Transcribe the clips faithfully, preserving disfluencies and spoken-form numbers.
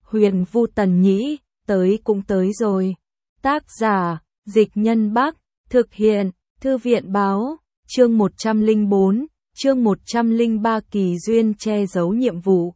Huyền Vu Tần Nhĩ, tới cũng tới rồi. Tác giả, Dịch Nhân Bắc, thực hiện, Thư viện Báo, chương một trăm lẻ bốn, chương một trăm lẻ ba Kỳ duyên che giấu nhiệm vụ.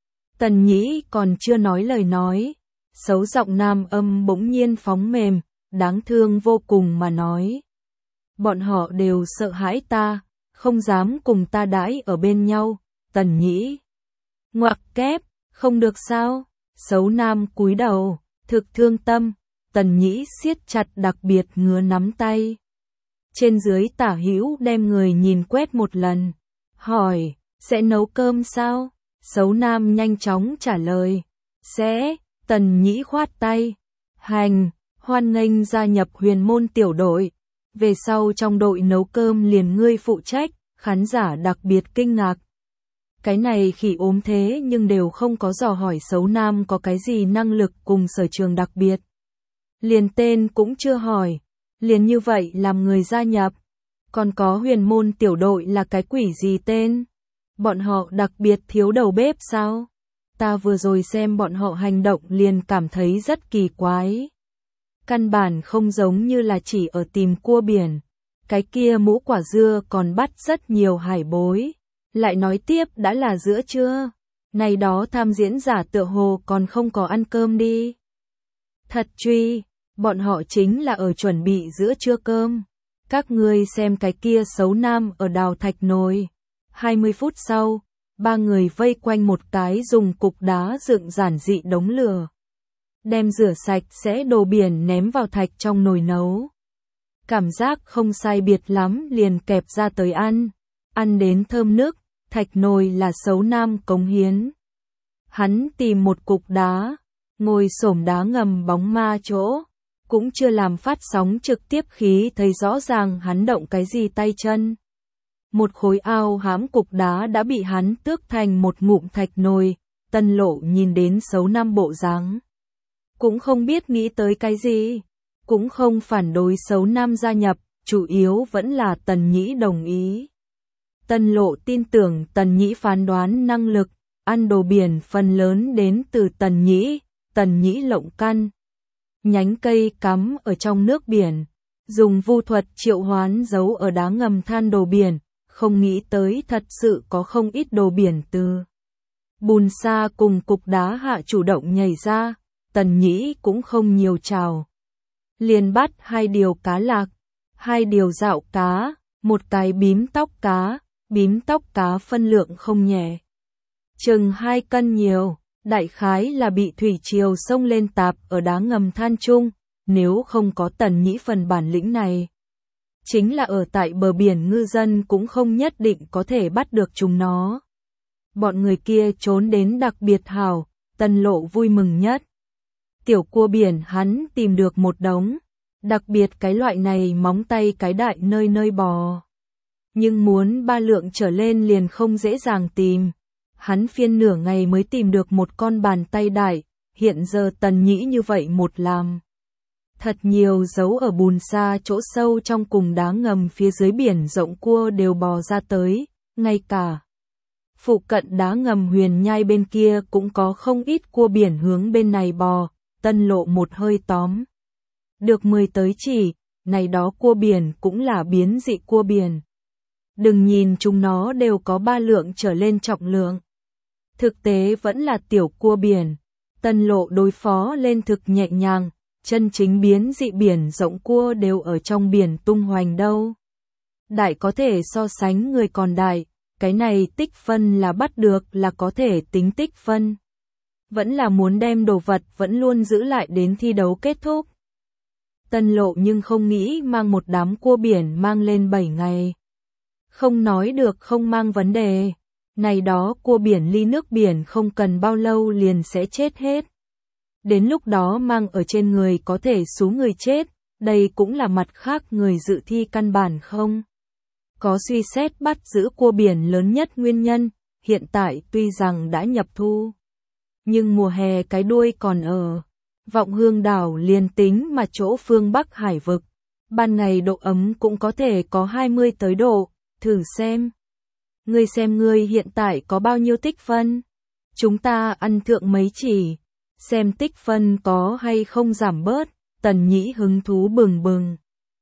Tần Nhĩ còn chưa nói lời nói, xấu giọng nam âm bỗng nhiên phóng mềm, đáng thương vô cùng mà nói. Bọn họ đều sợ hãi ta, không dám cùng ta đãi ở bên nhau. Tần Nhĩ ngoặc kép, không được sao? Xấu nam cúi đầu, thực thương tâm. Tần Nhĩ siết chặt đặc biệt ngứa nắm tay. Trên dưới tả hữu đem người nhìn quét một lần. Hỏi, sẽ nấu cơm sao? Xấu nam nhanh chóng trả lời. Sẽ. Tần Nhĩ khoát tay. Hành, hoan nghênh gia nhập huyền môn tiểu đội. Về sau trong đội nấu cơm liền ngươi phụ trách. Khán giả đặc biệt kinh ngạc. Cái này khỉ ốm thế nhưng đều không có dò hỏi xấu nam có cái gì năng lực cùng sở trường đặc biệt. Liền tên cũng chưa hỏi, liền như vậy làm người gia nhập. Còn có huyền môn tiểu đội là cái quỷ gì tên? Bọn họ đặc biệt thiếu đầu bếp sao? Ta vừa rồi xem bọn họ hành động liền cảm thấy rất kỳ quái. Căn bản không giống như là chỉ ở tìm cua biển. Cái kia mũ quả dưa còn bắt rất nhiều hải bối. Lại nói tiếp đã là giữa trưa. Này đó tham diễn giả tựa hồ còn không có ăn cơm đi. Thật truy, bọn họ chính là ở chuẩn bị giữa trưa cơm. Các ngươi xem cái kia xấu nam ở đào thạch nồi. hai mươi phút sau, ba người vây quanh một cái dùng cục đá dựng giản dị đống lửa. Đem rửa sạch sẽ đồ biển ném vào thạch trong nồi nấu. Cảm giác không sai biệt lắm liền kẹp ra tới ăn. Ăn đến thơm nức, thạch nồi là xấu nam cống hiến. Hắn tìm một cục đá, ngồi xổm đá ngầm bóng ma chỗ. Cũng chưa làm phát sóng trực tiếp khí thấy rõ ràng hắn động cái gì tay chân. Một khối ao hãm cục đá đã bị hắn tước thành một ngụm thạch nồi. Tân Lộ nhìn đến xấu nam bộ dáng, cũng không biết nghĩ tới cái gì. Cũng không phản đối xấu nam gia nhập, chủ yếu vẫn là Tần Nhĩ đồng ý. Tân Lộ tin tưởng Tần Nhĩ phán đoán năng lực, ăn đồ biển phần lớn đến từ Tần Nhĩ. Tần Nhĩ lộng căn, nhánh cây cắm ở trong nước biển, dùng vu thuật triệu hoán giấu ở đá ngầm than đồ biển, không nghĩ tới thật sự có không ít đồ biển từ bùn sa cùng cục đá hạ chủ động nhảy ra. Tần Nhĩ cũng không nhiều chào, liền bắt hai điều cá lạc, hai điều dạo cá, một cái bím tóc cá. Bím tóc cá phân lượng không nhẹ, chừng hai cân nhiều, đại khái là bị thủy triều sông lên tạp ở đá ngầm than chung. Nếu không có Tần Nhĩ phần bản lĩnh này, chính là ở tại bờ biển ngư dân cũng không nhất định có thể bắt được chúng nó. Bọn người kia trốn đến đặc biệt hào, Tân Lộ vui mừng nhất. Tiểu cua biển hắn tìm được một đống, đặc biệt cái loại này móng tay cái đại nơi nơi bò. Nhưng muốn ba lượng trở lên liền không dễ dàng tìm. Hắn phiên nửa ngày mới tìm được một con bàn tay đại, hiện giờ Tần Nhĩ như vậy một làm. Thật nhiều dấu ở bùn sa chỗ sâu trong cùng đá ngầm phía dưới biển rộng cua đều bò ra tới, ngay cả phụ cận đá ngầm huyền nhai bên kia cũng có không ít cua biển hướng bên này bò. Tân Lộ một hơi tóm được mười tới chỉ, này đó cua biển cũng là biến dị cua biển. Đừng nhìn chúng nó đều có ba lượng trở lên trọng lượng. Thực tế vẫn là tiểu cua biển. Tân Lộ đối phó lên thực nhẹ nhàng, chân chính biến dị biển rộng cua đều ở trong biển tung hoành đâu. Đại có thể so sánh người còn đại, cái này tích phân là bắt được là có thể tính tích phân. Vẫn là muốn đem đồ vật vẫn luôn giữ lại đến thi đấu kết thúc. Tân Lộ nhưng không nghĩ mang một đám cua biển mang lên bảy ngày. Không nói được không mang vấn đề. Này đó cua biển ly nước biển không cần bao lâu liền sẽ chết hết. Đến lúc đó mang ở trên người có thể số người chết, đây cũng là mặt khác người dự thi căn bản không có suy xét bắt giữ cua biển lớn nhất nguyên nhân. Hiện tại tuy rằng đã nhập thu, nhưng mùa hè cái đuôi còn ở. Vọng Hương đảo liền tính mà chỗ phương Bắc hải vực, ban ngày độ ấm cũng có thể có hai mươi tới độ. Thử xem. Ngươi xem ngươi hiện tại có bao nhiêu tích phân. Chúng ta ăn thượng mấy chỉ. xem tích phân có hay không giảm bớt. Tần Nhĩ hứng thú bừng bừng.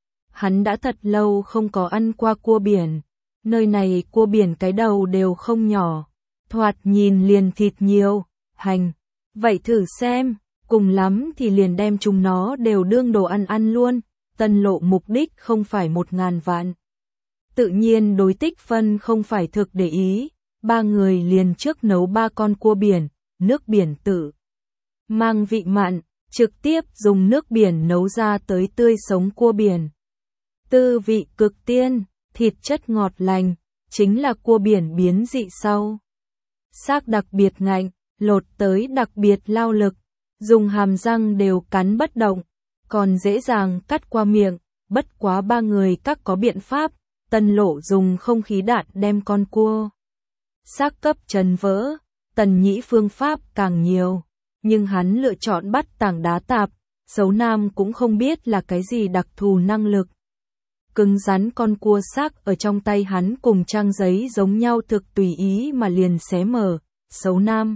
Hắn đã thật lâu không có ăn qua cua biển. Nơi này cua biển cái đầu đều không nhỏ. Thoạt nhìn liền thịt nhiều. Hành. Vậy thử xem. Cùng lắm thì liền đem chúng nó đều đương đồ ăn ăn luôn. Tân Lộ mục đích không phải một ngàn vạn. Tự nhiên đối tích phân không phải thực để ý. Ba người liền trước nấu ba con cua biển. Nước biển tự mang vị mặn. Trực tiếp dùng nước biển nấu ra tới tươi sống cua biển. Tư vị cực tiên, thịt chất ngọt lành, chính là cua biển biến dị sau. Xác đặc biệt ngạnh, lột tới đặc biệt lao lực, dùng hàm răng đều cắn bất động, còn dễ dàng cắt qua miệng, bất quá ba người các có biện pháp, Tân Lộ dùng không khí đạn đem con cua xác cấp trần vỡ, Tần Nhĩ phương pháp càng nhiều. Nhưng hắn lựa chọn bắt tảng đá tạp, Sấu Nam cũng không biết là cái gì đặc thù năng lực. Cứng rắn con cua xác ở trong tay hắn cùng trang giấy giống nhau thực tùy ý mà liền xé mở. Sấu Nam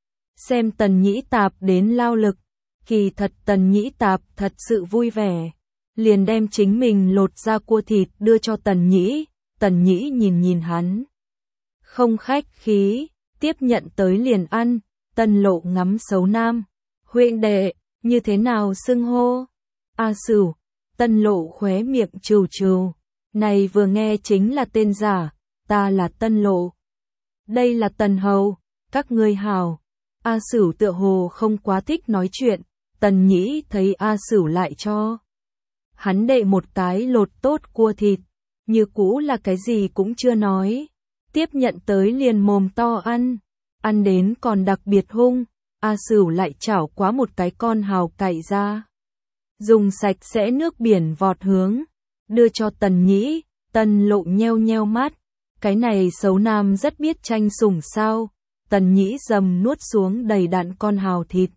xem Tần Nhĩ tạp đến lao lực, kỳ thật Tần Nhĩ tạp thật sự vui vẻ. Liền đem chính mình lột ra cua thịt đưa cho Tần Nhĩ, Tần Nhĩ nhìn nhìn hắn. Không khách khí, tiếp nhận tới liền ăn. Tân Lộ ngắm Sấu Nam. Huynh đệ, như thế nào xưng hô? A Sửu. Tân Lộ khóe miệng trừ trừ. Này vừa nghe chính là tên giả. Ta là Tân Lộ. Đây là Tần Hầu. Các ngươi hảo. A Sửu tựa hồ không quá thích nói chuyện. Tần Nhĩ thấy A Sửu lại cho hắn đệ một cái lột tốt cua thịt. Như cũ là cái gì cũng chưa nói. Tiếp nhận tới liền mồm to ăn. Ăn đến còn đặc biệt hung, A Sửu lại chảo quá một cái con hào cải ra. Dùng sạch sẽ nước biển vọt hướng, đưa cho Tần Nhĩ. Tân Lộ nheo nheo mắt, cái này Sấu Nam rất biết tranh sủng sao. Tần Nhĩ dầm nuốt xuống đầy đặn con hào thịt.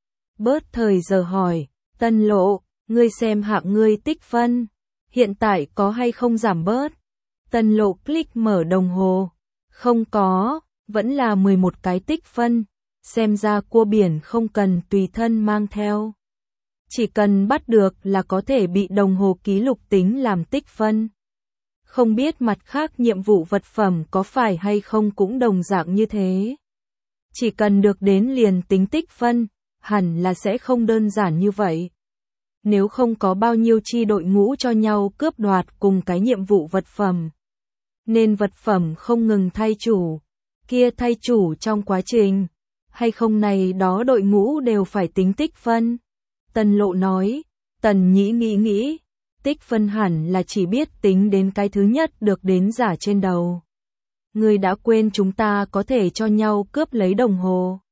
Bớt thời giờ hỏi, Tân Lộ, ngươi xem hạng ngươi tích phân, hiện tại có hay không giảm bớt? Tân Lộ click mở đồng hồ, không có. Vẫn là mười một cái tích phân, xem ra cua biển không cần tùy thân mang theo. Chỉ cần bắt được là có thể bị đồng hồ ký lục tính làm tích phân. Không biết mặt khác nhiệm vụ vật phẩm có phải hay không cũng đồng dạng như thế. Chỉ cần được đến liền tính tích phân, hẳn là sẽ không đơn giản như vậy. Nếu không có bao nhiêu chi đội ngũ cho nhau cướp đoạt cùng cái nhiệm vụ vật phẩm. Nên vật phẩm không ngừng thay chủ. Kia thay chủ trong quá trình, hay không này đó đội ngũ đều phải tính tích phân. Tân Lộ nói, Tần Nhĩ nghĩ nghĩ, tích phân hẳn là chỉ biết tính đến cái thứ nhất được đến giả trên đầu. Người đã quên chúng ta có thể cho nhau cướp lấy đồng hồ.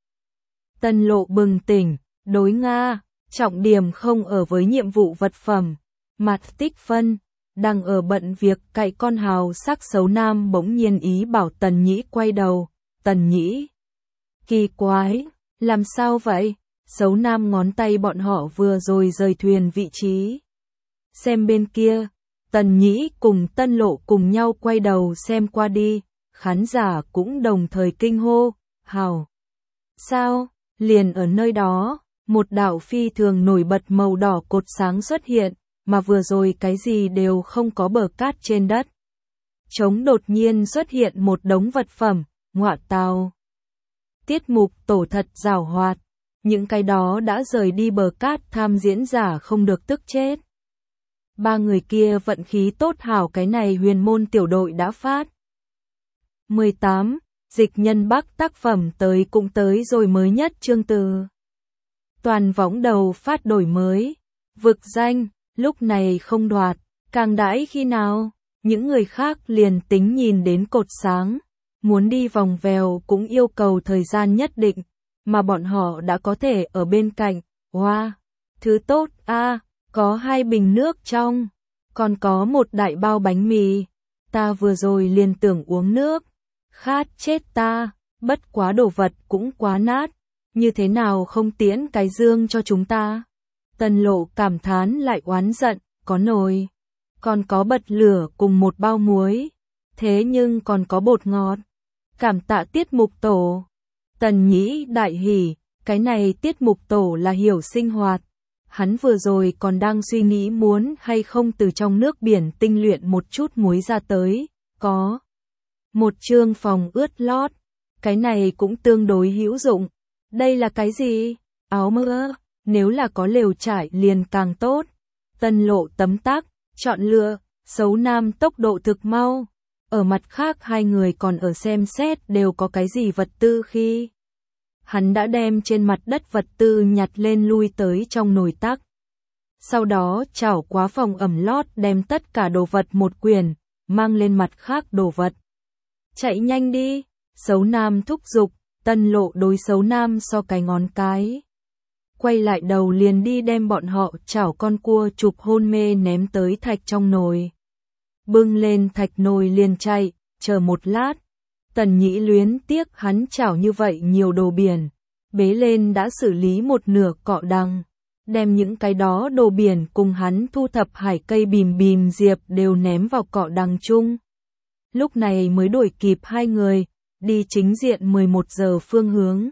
Tân Lộ bừng tỉnh, đối Nga, trọng điểm không ở với nhiệm vụ vật phẩm, mặt tích phân. Đang ở bận việc cậy con hào sắc Sấu Nam bỗng nhiên ý bảo Tần Nhĩ quay đầu. Tần Nhĩ. Kỳ quái, làm sao vậy? Sấu Nam ngón tay bọn họ vừa rồi rời thuyền vị trí. Xem bên kia, Tần Nhĩ cùng Tân Lộ cùng nhau quay đầu xem qua đi. Khán giả cũng đồng thời kinh hô, hào. Sao? Liền ở nơi đó, một đạo phi thường nổi bật màu đỏ cột sáng xuất hiện. Mà vừa rồi cái gì đều không có bờ cát trên đất. Trống đột nhiên xuất hiện một đống vật phẩm, ngọa tào. Tiết mục tổ thật giàu hoạt, những cái đó đã rời đi bờ cát tham diễn giả không được tức chết. Ba người kia vận khí tốt hảo cái này huyền môn tiểu đội đã phát. mười tám. Dịch nhân Bắc tác phẩm tới cũng tới rồi mới nhất chương từ. Toàn võng đầu phát đổi mới, vực danh. Lúc này không đoạt, càng đãi khi nào, những người khác liền tính nhìn đến cột sáng, muốn đi vòng vèo cũng yêu cầu thời gian nhất định, mà bọn họ đã có thể ở bên cạnh. Wow, thứ tốt a, có hai bình nước trong, còn có một đại bao bánh mì. Ta vừa rồi liền tưởng uống nước, khát chết ta, bất quá đồ vật cũng quá nát, như thế nào không tiễn cái dương cho chúng ta. Tân Lộ cảm thán lại oán giận, có nồi, còn có bật lửa cùng một bao muối, thế nhưng còn có bột ngọt. Cảm tạ tiết mục tổ. Tần Nhĩ đại hỉ, Cái này Tiết Mục Tổ là hiểu sinh hoạt. Hắn vừa rồi còn đang suy nghĩ muốn hay không từ trong nước biển tinh luyện một chút muối ra tới, có một chương phòng ướt lót, cái này cũng tương đối hữu dụng. Đây là cái gì? Áo mưa, nếu là có lều trải liền càng tốt. Tân Lộ tấm tắc, chọn lựa, xấu nam tốc độ thực mau. Ở mặt khác hai người còn ở xem xét đều có cái gì vật tư khi hắn đã đem trên mặt đất vật tư nhặt lên lui tới trong nồi tắc. Sau đó chảo quá phòng ẩm lót đem tất cả đồ vật một quyển, mang lên mặt khác đồ vật. Chạy nhanh đi, xấu nam thúc giục, Tân Lộ đối xấu nam so cái ngón cái. Quay lại đầu liền đi đem bọn họ chảo con cua chụp hôn mê ném tới thạch trong nồi. Bưng lên thạch nồi liền chạy, chờ một lát. Tần Nhĩ luyến tiếc hắn chảo như vậy nhiều đồ biển, bế lên đã xử lý một nửa cọ đằng, đem những cái đó đồ biển cùng hắn thu thập hải cây bìm bìm diệp đều ném vào cọ đằng chung. Lúc này mới đuổi kịp hai người, đi chính diện mười một giờ phương hướng.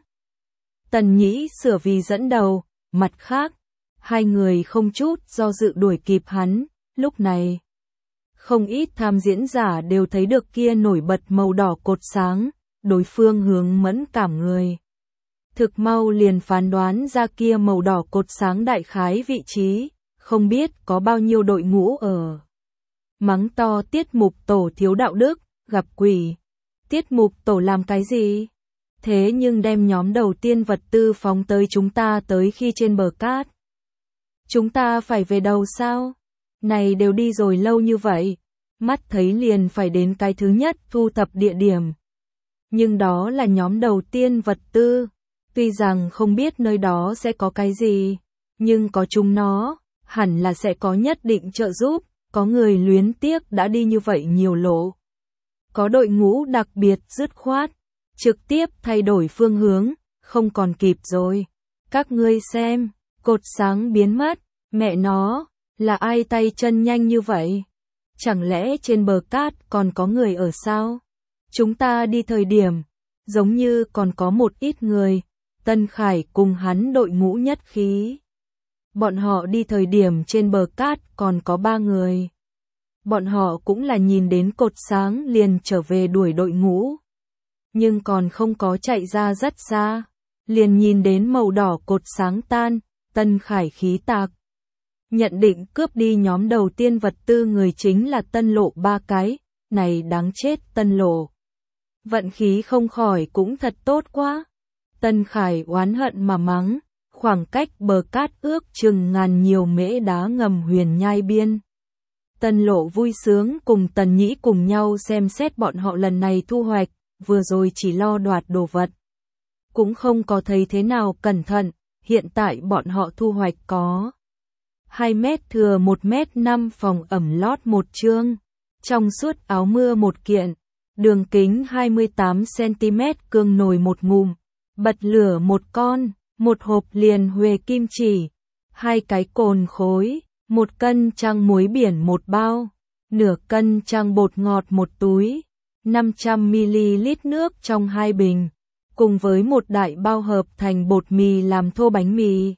Tần Nhĩ sửa vì dẫn đầu, mặt khác, hai người không chút do dự đuổi kịp hắn, lúc này. Không ít tham diễn giả đều thấy được kia nổi bật màu đỏ cột sáng, đối phương hướng mẫn cảm người. Thực mau liền phán đoán ra kia màu đỏ cột sáng đại khái vị trí, không biết có bao nhiêu đội ngũ ở. Mắng to Tiết Mục Tổ thiếu đạo đức, gặp quỷ. Tiết Mục Tổ làm cái gì? Thế nhưng đem nhóm đầu tiên vật tư phóng tới chúng ta tới khi trên bờ cát. Chúng ta phải về đầu sao? Này đều đi rồi lâu như vậy, mắt thấy liền phải đến cái thứ nhất thu thập địa điểm. Nhưng đó là nhóm đầu tiên vật tư, tuy rằng không biết nơi đó sẽ có cái gì, nhưng có chúng nó, hẳn là sẽ có nhất định trợ giúp, có người luyến tiếc đã đi như vậy nhiều lộ. Có đội ngũ đặc biệt dứt khoát, trực tiếp thay đổi phương hướng, không còn kịp rồi. Các ngươi xem, cột sáng biến mất, mẹ nó. Là ai tay chân nhanh như vậy? Chẳng lẽ trên bờ cát còn có người ở sao? Chúng ta đi thời điểm, giống như còn có một ít người, Tân Khải cùng hắn đội ngũ nhất khí. Bọn họ đi thời điểm trên bờ cát còn có ba người. Bọn họ cũng là nhìn đến cột sáng liền trở về đuổi đội ngũ. Nhưng còn không có chạy ra rất xa, liền nhìn đến màu đỏ cột sáng tan, Tân Khải khí tạc. Nhận định cướp đi nhóm đầu tiên vật tư người chính là Tân Lộ ba cái, này đáng chết Tân Lộ. Vận khí không khỏi cũng thật tốt quá. Tân Khải oán hận mà mắng, khoảng cách bờ cát ước chừng ngàn nhiều mễ đá ngầm huyền nhai biên. Tân Lộ vui sướng cùng Tần Nhĩ cùng nhau xem xét bọn họ lần này thu hoạch, vừa rồi chỉ lo đoạt đồ vật. Cũng không có thấy thế nào cẩn thận, hiện tại bọn họ thu hoạch có hai mét thừa một mét năm phòng ẩm lót một chương, trong suốt áo mưa một kiện, đường kính hai mươi tám xăng ti mét cương nồi một ngụm, bật lửa một con, một hộp liền huề kim chỉ, hai cái cồn khối, một cân trăng muối biển một bao, nửa cân trăng bột ngọt một túi, năm trăm mi li lít nước trong hai bình, cùng với một đại bao hợp thành bột mì làm thô bánh mì.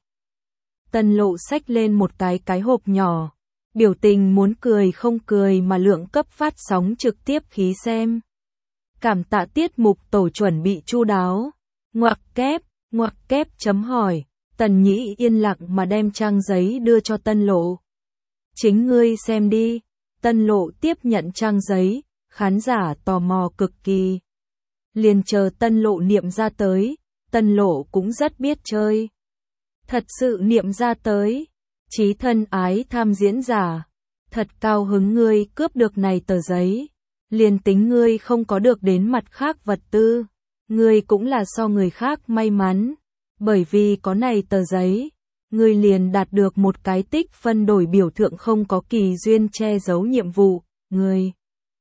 Tân Lộ xách lên một cái cái hộp nhỏ, biểu tình muốn cười không cười mà lượng cấp phát sóng trực tiếp khí xem. Cảm tạ Tiết Mục Tổ chuẩn bị chu đáo. Ngoặc kép, ngoặc kép chấm hỏi, Tần Nhĩ yên lặng mà đem trang giấy đưa cho Tân Lộ. Chính ngươi xem đi. Tân Lộ tiếp nhận trang giấy, khán giả tò mò cực kỳ. Liền chờ Tân Lộ niệm ra tới, Tân Lộ cũng rất biết chơi. Thật sự niệm ra tới, chí thân ái tham diễn giả, thật cao hứng ngươi cướp được này tờ giấy, liền tính ngươi không có được đến mặt khác vật tư, ngươi cũng là so người khác may mắn, bởi vì có này tờ giấy, ngươi liền đạt được một cái tích phân đổi biểu thượng không có kỳ duyên che giấu nhiệm vụ, ngươi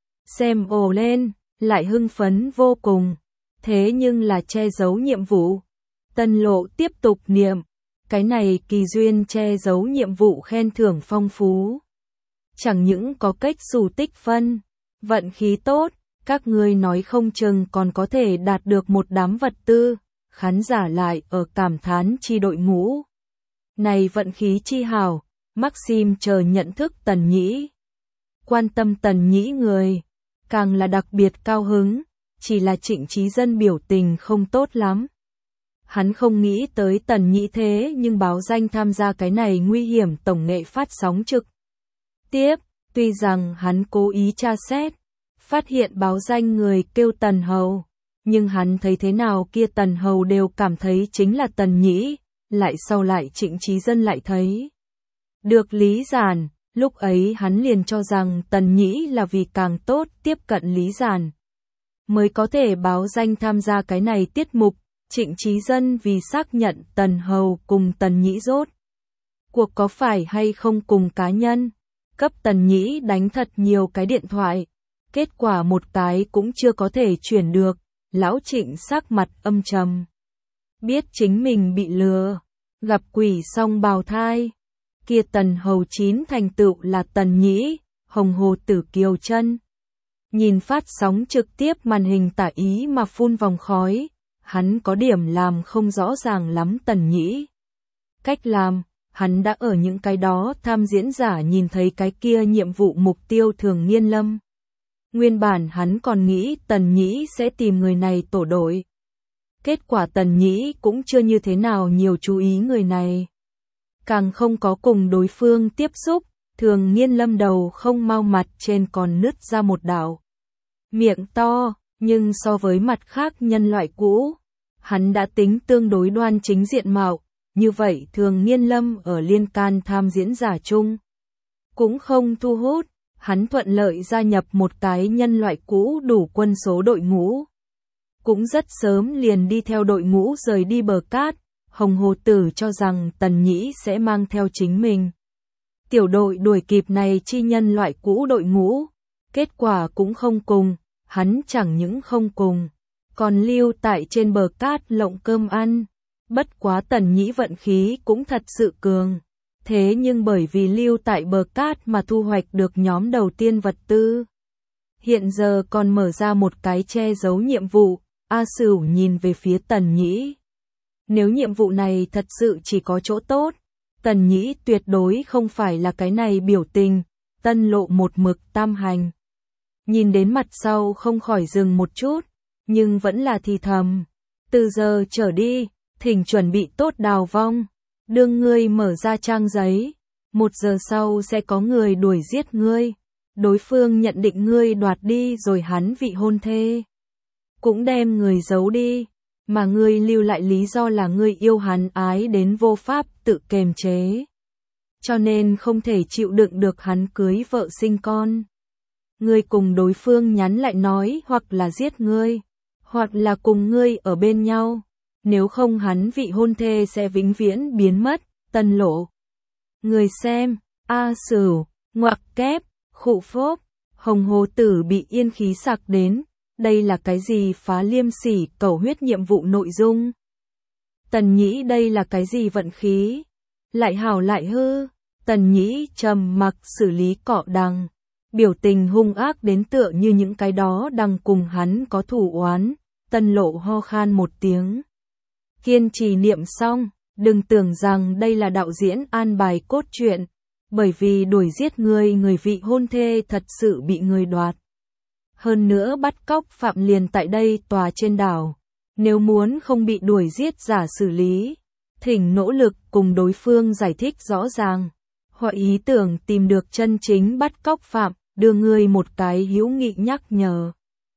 xem ồ lên, lại hưng phấn vô cùng, thế nhưng là che giấu nhiệm vụ. Tân Lộ tiếp tục niệm. Cái này kỳ duyên che giấu nhiệm vụ khen thưởng phong phú. Chẳng những có cách xù tích phân, vận khí tốt, các ngươi nói không chừng còn có thể đạt được một đám vật tư, khán giả lại ở cảm thán chi đội ngũ này vận khí chi hảo, Maxim chờ nhận thức Tần Nhĩ. Quan tâm Tần Nhĩ người, càng là đặc biệt cao hứng, chỉ là Trịnh Chí Dân biểu tình không tốt lắm. Hắn không nghĩ tới Tần Nhĩ thế nhưng báo danh tham gia cái này nguy hiểm tổng nghệ phát sóng trực tiếp, tuy rằng hắn cố ý tra xét, phát hiện báo danh người kêu Tần Hầu, nhưng hắn thấy thế nào kia Tần Hầu đều cảm thấy chính là Tần Nhĩ, lại sau lại Trịnh Chí Dân lại thấy được Lý Giản, lúc ấy hắn liền cho rằng Tần Nhĩ là vì càng tốt tiếp cận Lý Giản mới có thể báo danh tham gia cái này tiết mục. Trịnh Chí Dân vì xác nhận Tần Hầu cùng Tần Nhĩ rốt cuộc có phải hay không cùng cá nhân, cấp Tần Nhĩ đánh thật nhiều cái điện thoại, kết quả một cái cũng chưa có thể chuyển được, lão Trịnh sắc mặt âm trầm. Biết chính mình bị lừa, gặp quỷ xong bào thai, kia Tần Hầu chín thành tựu là Tần Nhĩ, hồng hồ tử kiều chân. Nhìn phát sóng trực tiếp màn hình tả ý mà phun vòng khói. Hắn có điểm làm không rõ ràng lắm Tần Nhĩ. Cách làm, hắn đã ở những cái đó tham diễn giả nhìn thấy cái kia nhiệm vụ mục tiêu thường niên lâm. Nguyên bản hắn còn nghĩ Tần Nhĩ sẽ tìm người này tổ đội. Kết quả Tần Nhĩ cũng chưa như thế nào nhiều chú ý người này. Càng không có cùng đối phương tiếp xúc, thường niên lâm đầu không mau mặt trên còn nứt ra một đạo miệng to. Nhưng so với mặt khác nhân loại cũ, hắn đã tính tương đối đoan chính diện mạo, như vậy thường niên lâm ở liên can tham diễn giả chung cũng không thu hút, hắn thuận lợi gia nhập một cái nhân loại cũ đủ quân số đội ngũ. Cũng rất sớm liền đi theo đội ngũ rời đi bờ cát, Hồng Hồ Tử cho rằng Tần Nhĩ sẽ mang theo chính mình. Tiểu đội đuổi kịp này chi nhân loại cũ đội ngũ, kết quả cũng không cùng. Hắn chẳng những không cùng, còn lưu tại trên bờ cát lộng cơm ăn. Bất quá Tần Nhĩ vận khí cũng thật sự cường. Thế nhưng bởi vì lưu tại bờ cát mà thu hoạch được nhóm đầu tiên vật tư. Hiện giờ còn mở ra một cái che giấu nhiệm vụ, A Sửu nhìn về phía Tần Nhĩ. Nếu nhiệm vụ này thật sự chỉ có chỗ tốt, Tần Nhĩ tuyệt đối không phải là cái này biểu tình, tân lộ một mực tam hành. Nhìn đến mặt sau không khỏi dừng một chút, nhưng vẫn là thì thầm. Từ giờ trở đi, thỉnh chuẩn bị tốt đào vong. Đương ngươi mở ra trang giấy, một giờ sau sẽ có người đuổi giết ngươi. Đối phương nhận định ngươi đoạt đi rồi hắn vị hôn thê. Cũng đem người giấu đi, mà ngươi lưu lại lý do là ngươi yêu hắn ái đến vô pháp tự kềm chế. Cho nên không thể chịu đựng được hắn cưới vợ sinh con. Ngươi cùng đối phương nhắn lại nói hoặc là giết ngươi, hoặc là cùng ngươi ở bên nhau, nếu không hắn vị hôn thê sẽ vĩnh viễn biến mất. Tân lộ. Người xem, A Sửu, ngoặc kép, khụ phốp, Hồng Hồ Tử bị yên khí sặc đến, đây là cái gì phá liêm sỉ cầu huyết nhiệm vụ nội dung. Tần Nhĩ đây là cái gì vận khí, lại hảo lại hư. Tần Nhĩ trầm mặc xử lý cọ đằng. Biểu tình hung ác đến tựa như những cái đó đang cùng hắn có thủ oán. Tân lộ ho khan một tiếng. Kiên trì niệm xong, đừng tưởng rằng đây là đạo diễn an bài cốt truyện, bởi vì đuổi giết người người vị hôn thê thật sự bị người đoạt. Hơn nữa bắt cóc phạm liền tại đây tòa trên đảo, nếu muốn không bị đuổi giết giả xử lý, thỉnh nỗ lực cùng đối phương giải thích rõ ràng. Hoặc ý tưởng tìm được chân chính bắt cóc phạm, đưa người một cái hữu nghị nhắc nhở.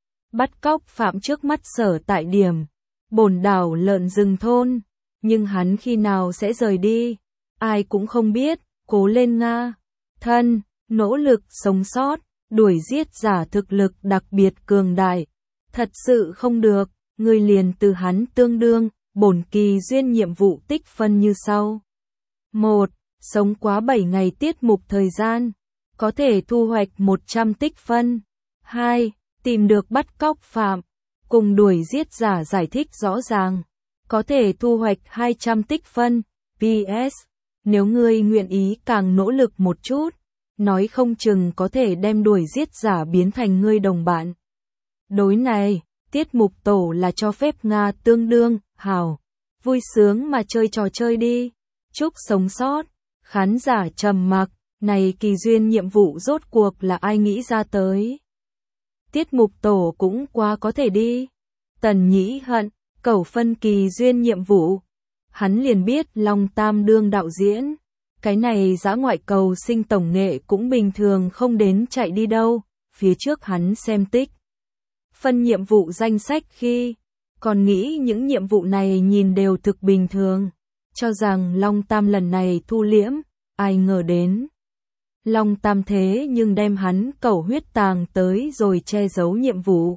Bắt cóc phạm trước mắt sở tại điểm, bồn đảo lợn rừng thôn, nhưng hắn khi nào sẽ rời đi, ai cũng không biết, cố lên Nga. Thân, nỗ lực sống sót, đuổi giết giả thực lực đặc biệt cường đại. Thật sự không được, người liền từ hắn tương đương, bổn kỳ duyên nhiệm vụ tích phân như sau. một. Sống quá bảy ngày tiết mục thời gian, có thể thu hoạch một trăm tích phân. hai. Tìm được bắt cóc phạm, cùng đuổi giết giả giải thích rõ ràng, có thể thu hoạch hai trăm tích phân. pê ét. Nếu ngươi nguyện ý càng nỗ lực một chút, nói không chừng có thể đem đuổi giết giả biến thành ngươi đồng bạn. Đối này, Tiết mục tổ là cho phép Nga tương đương, hào. Vui sướng mà chơi trò chơi đi. Chúc sống sót. Khán giả trầm mặc, này kỳ duyên nhiệm vụ rốt cuộc là ai nghĩ ra tới. Tiết mục tổ cũng quá có thể đi. Tần Nhĩ hận, cẩu phân kỳ duyên nhiệm vụ. Hắn liền biết Long Tam đương đạo diễn. Cái này dã ngoại cầu sinh tổng nghệ cũng bình thường không đến chạy đi đâu. Phía trước hắn xem tích phân nhiệm vụ danh sách khi còn nghĩ những nhiệm vụ này nhìn đều thực bình thường, cho rằng Long Tam lần này thu liễm, ai ngờ đến Long Tam thế nhưng đem hắn cẩu huyết tàng tới rồi che giấu nhiệm vụ.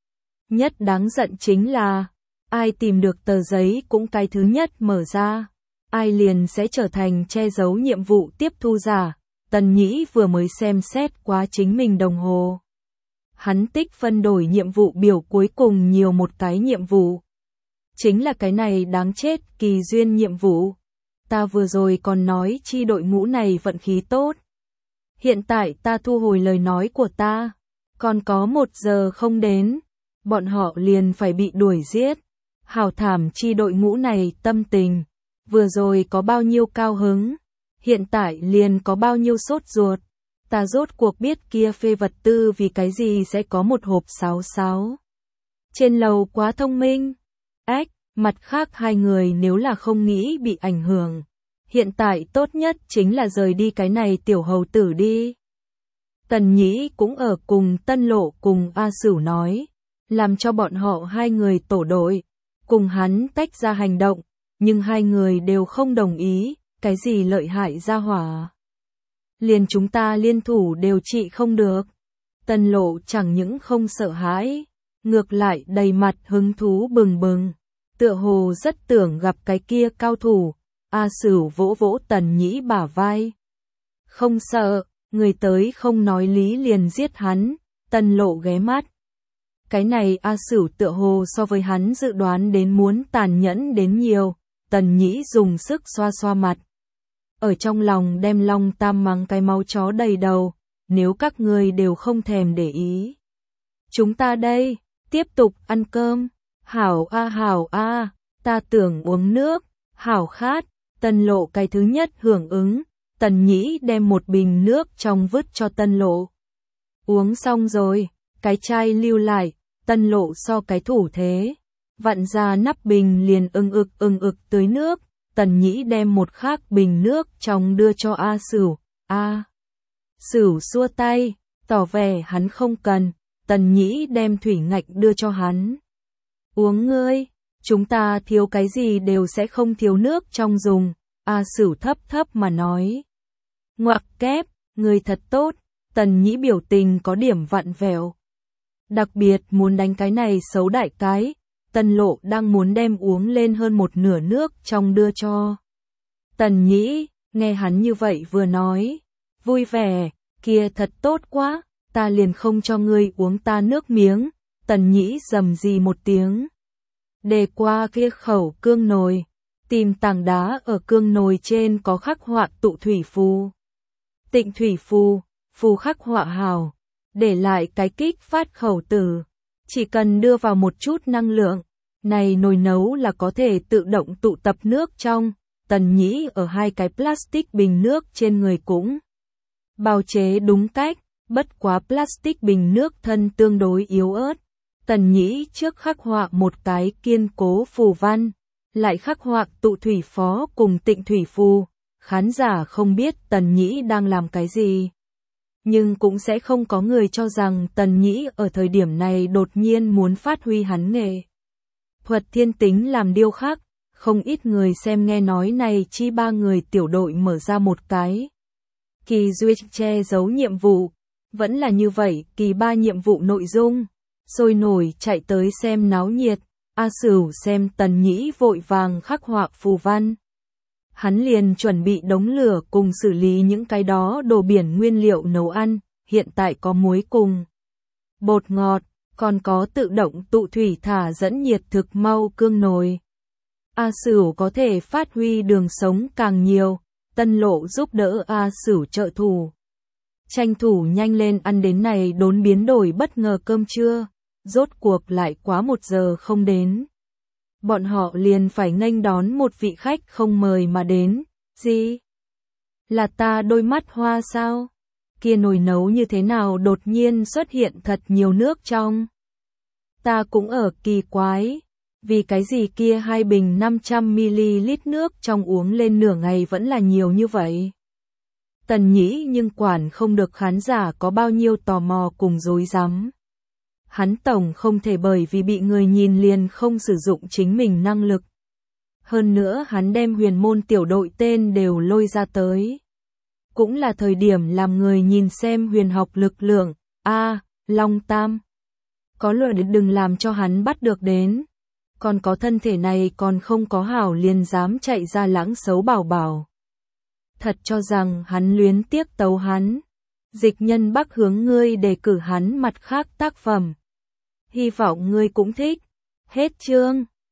Nhất đáng giận chính là ai tìm được tờ giấy cũng cái thứ nhất mở ra, ai liền sẽ trở thành che giấu nhiệm vụ tiếp thu giả. Tần Nhĩ vừa mới xem xét quá chính mình đồng hồ. Hắn tích phân đổi nhiệm vụ biểu cuối cùng nhiều một cái nhiệm vụ. Chính là cái này đáng chết kỳ duyên nhiệm vụ. Ta vừa rồi còn nói chi đội ngũ này vận khí tốt. Hiện tại ta thu hồi lời nói của ta. Còn có một giờ không đến. Bọn họ liền phải bị đuổi giết. Hào thảm chi đội ngũ này tâm tình. Vừa rồi có bao nhiêu cao hứng. Hiện tại liền có bao nhiêu sốt ruột. Ta rốt cuộc biết kia phê vật tư vì cái gì sẽ có một hộp sáo sáo. Trên lầu quá thông minh. Ách, mặt khác hai người nếu là không nghĩ bị ảnh hưởng. Hiện tại tốt nhất chính là rời đi cái này tiểu hầu tử đi. Tần Nhĩ cũng ở cùng Tân Lộ cùng A Sửu nói. Làm cho bọn họ hai người tổ đội. Cùng hắn tách ra hành động. Nhưng hai người đều không đồng ý. Cái gì lợi hại ra hỏa. Liền chúng ta liên thủ đều trị không được. Tân Lộ chẳng những không sợ hãi, ngược lại đầy mặt hứng thú bừng bừng, tựa hồ rất tưởng gặp cái kia cao thủ. A Sửu vỗ vỗ Tần Nhĩ bả vai. Không sợ, người tới không nói lý liền giết hắn. Tân Lộ ghé mắt. Cái này A Sửu tựa hồ so với hắn dự đoán đến muốn tàn nhẫn đến nhiều. Tần Nhĩ dùng sức xoa xoa mặt. Ở trong lòng đem Long Tam mắng cái máu chó đầy đầu, nếu các ngươi đều không thèm để ý. Chúng ta đây, tiếp tục ăn cơm. Hảo a hảo a, ta tưởng uống nước. Hảo khát. Tân Lộ cái thứ nhất hưởng ứng. Tần Nhĩ đem một bình nước trong vứt cho Tân Lộ. Uống xong rồi, cái chai lưu lại. Tân Lộ so cái thủ thế, vặn ra nắp bình liền ưng ực ưng ực tưới nước. Tần Nhĩ đem một khác bình nước trong đưa cho A Sửu. A Sửu xua tay, tỏ vẻ hắn không cần. Tần Nhĩ đem thủy ngạch đưa cho hắn. Uống ngươi, chúng ta thiếu cái gì đều sẽ không thiếu nước trong dùng. A Sửu thấp thấp mà nói. Ngoặc kép, ngươi thật tốt. Tần Nhĩ biểu tình có điểm vặn vẹo. Đặc biệt muốn đánh cái này xấu đại cái. Tân Lộ đang muốn đem uống lên hơn một nửa nước trong đưa cho Tần Nhĩ, nghe hắn như vậy vừa nói, vui vẻ, kia thật tốt quá, ta liền không cho ngươi uống ta nước miếng. Tần Nhĩ rầm rì một tiếng, đề qua kia khẩu cương nồi, tìm tảng đá ở cương nồi trên có khắc họa tụ thủy phù. Tịnh thủy phù, phù khắc họa hào, để lại cái kích phát khẩu tử. Chỉ cần đưa vào một chút năng lượng, này nồi nấu là có thể tự động tụ tập nước trong. Tần Nhĩ ở hai cái plastic bình nước trên người cũng bào chế đúng cách, bất quá plastic bình nước thân tương đối yếu ớt. Tần Nhĩ trước khắc họa một cái kiên cố phù văn, lại khắc họa tụ thủy phó cùng tịnh thủy phù. Khán giả không biết Tần Nhĩ đang làm cái gì. Nhưng cũng sẽ không có người cho rằng Tần Nhĩ ở thời điểm này đột nhiên muốn phát huy hắn nghề thuật thiên tính làm điêu khắc. Không ít người xem nghe nói này chi ba người tiểu đội mở ra một cái kỳ duyệt che giấu nhiệm vụ. Vẫn là như vậy, kỳ ba nhiệm vụ nội dung, sôi nổi chạy tới xem náo nhiệt. A Sửu xem Tần Nhĩ vội vàng khắc họa phù văn. Hắn liền chuẩn bị đống lửa cùng xử lý những cái đó đồ biển nguyên liệu nấu ăn, hiện tại có muối cùng bột ngọt, còn có tự động tụ thủy thả dẫn nhiệt thực mau cương nồi. A Sửu có thể phát huy đường sống càng nhiều, Tân Lộ giúp đỡ A Sửu trợ thủ. Tranh thủ nhanh lên ăn đến này đốn biến đổi bất ngờ cơm trưa, rốt cuộc lại quá một giờ không đến. Bọn họ liền phải nghênh đón một vị khách không mời mà đến. Gì? Là ta đôi mắt hoa sao? Kia nồi nấu như thế nào đột nhiên xuất hiện thật nhiều nước trong? Ta cũng ở kỳ quái. Vì cái gì kia hai bình năm trăm mi li lít nước trong uống lên nửa ngày vẫn là nhiều như vậy? Tần Nhĩ nhưng quản không được khán giả có bao nhiêu tò mò cùng rối rắm. Hắn tổng không thể bởi vì bị người nhìn liền không sử dụng chính mình năng lực. Hơn nữa hắn đem huyền môn tiểu đội tên đều lôi ra tới. Cũng là thời điểm làm người nhìn xem huyền học lực lượng. A, à, Long Tam. Có luật đừng làm cho hắn bắt được đến. Còn có thân thể này còn không có hảo liền dám chạy ra lãng xấu bảo bảo. Thật cho rằng hắn luyến tiếc tấu hắn. Dịch Nhân Bắc hướng ngươi đề cử hắn mặt khác tác phẩm. Hy vọng ngươi cũng thích. Hết chương.